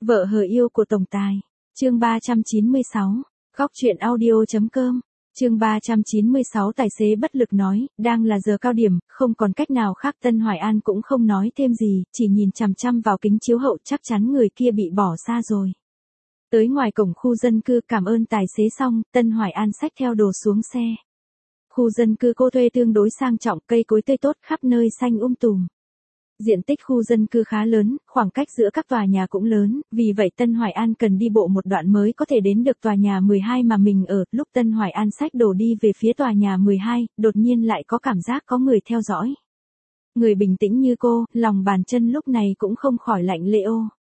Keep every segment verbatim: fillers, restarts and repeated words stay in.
Vợ hờ yêu của tổng tài. Chương ba trăm chín mươi sáu. Góc truyện audio chấm com. Chương ba trăm chín mươi sáu tài xế bất lực nói, đang là giờ cao điểm, không còn cách nào khác. Tân Hoài An cũng không nói thêm gì, chỉ nhìn chằm chằm vào kính chiếu hậu, chắc chắn người kia bị bỏ xa rồi. Tới ngoài cổng khu dân cư, cảm ơn tài xế xong, Tân Hoài An xách theo đồ xuống xe. Khu dân cư cô thuê tương đối sang trọng, cây cối tươi tốt khắp nơi xanh um tùm. Diện tích khu dân cư khá lớn, khoảng cách giữa các tòa nhà cũng lớn, vì vậy Tân Hoài An cần đi bộ một đoạn mới có thể đến được tòa nhà mười hai mà mình ở. Lúc Tân Hoài An xách đồ đi về phía tòa nhà mười hai, đột nhiên lại có cảm giác có người theo dõi. Người bình tĩnh như cô, lòng bàn chân lúc này cũng không khỏi lạnh lẽo.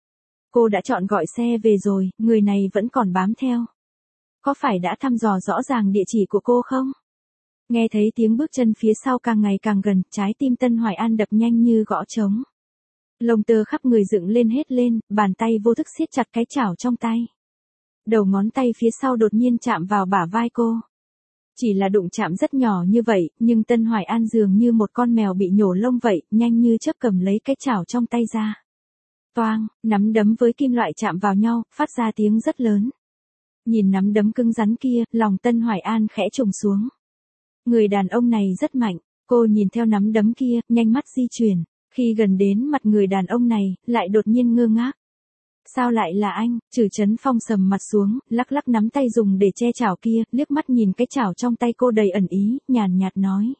Cô đã chọn gọi xe về rồi, người này vẫn còn bám theo. Có phải đã thăm dò rõ ràng địa chỉ của cô không? Nghe thấy tiếng bước chân phía sau càng ngày càng gần, trái tim Tân Hoài An đập nhanh như gõ trống. Lông tơ khắp người dựng lên hết lên, bàn tay vô thức siết chặt cái chảo trong tay. Đầu ngón tay phía sau đột nhiên chạm vào bả vai cô. Chỉ là đụng chạm rất nhỏ như vậy, nhưng Tân Hoài An dường như một con mèo bị nhổ lông vậy, nhanh như chớp cầm lấy cái chảo trong tay ra. Toang, nắm đấm với kim loại chạm vào nhau, phát ra tiếng rất lớn. Nhìn nắm đấm cứng rắn kia, lòng Tân Hoài An khẽ trùng xuống. Người đàn ông này rất mạnh, cô nhìn theo nắm đấm kia, nhanh mắt di chuyển. Khi gần đến mặt người đàn ông này, lại đột nhiên ngơ ngác. Sao lại là anh? Trử Chấn Phong sầm mặt xuống, lắc lắc nắm tay dùng để che chảo kia, liếc mắt nhìn cái chảo trong tay cô đầy ẩn ý, nhàn nhạt nói.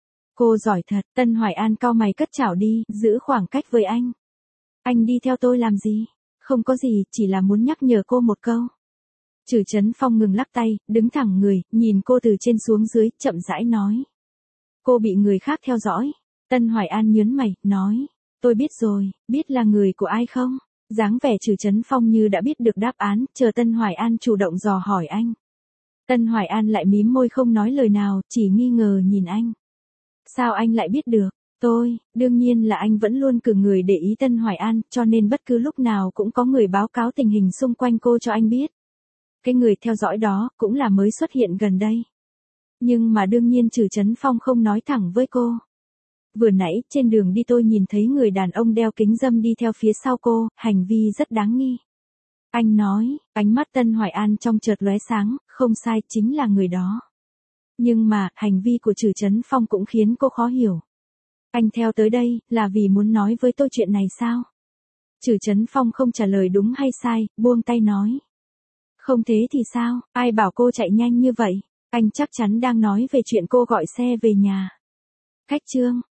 Cô giỏi thật. Tân Hoài An cau mày cất chảo đi, giữ khoảng cách với anh. Anh đi theo tôi làm gì? Không có gì, chỉ là muốn nhắc nhở cô một câu. Trử Chấn Phong ngừng lắc tay, đứng thẳng người, nhìn cô từ trên xuống dưới, chậm rãi nói. Cô bị người khác theo dõi. Tân Hoài An nhớn mày, nói. Tôi biết rồi, biết là người của ai không? Dáng vẻ Trử Chấn Phong như đã biết được đáp án, chờ Tân Hoài An chủ động dò hỏi anh. Tân Hoài An lại mím môi không nói lời nào, chỉ nghi ngờ nhìn anh. Sao anh lại biết được? Tôi, đương nhiên là anh vẫn luôn cử người để ý Tân Hoài An, cho nên bất cứ lúc nào cũng có người báo cáo tình hình xung quanh cô cho anh biết. Cái người theo dõi đó, cũng là mới xuất hiện gần đây. Nhưng mà đương nhiên Trử Chấn Phong không nói thẳng với cô. Vừa nãy, trên đường đi tôi nhìn thấy người đàn ông đeo kính râm đi theo phía sau cô, hành vi rất đáng nghi. Anh nói, ánh mắt Tân Hoài An trong chợt lóe sáng, không sai, chính là người đó. Nhưng mà, hành vi của Trử Chấn Phong cũng khiến cô khó hiểu. Anh theo tới đây, là vì muốn nói với tôi chuyện này sao? Trử Chấn Phong không trả lời đúng hay sai, buông tay nói. Không thế thì sao, ai bảo cô chạy nhanh như vậy? Anh chắc chắn đang nói về chuyện cô gọi xe về nhà. Khách trương,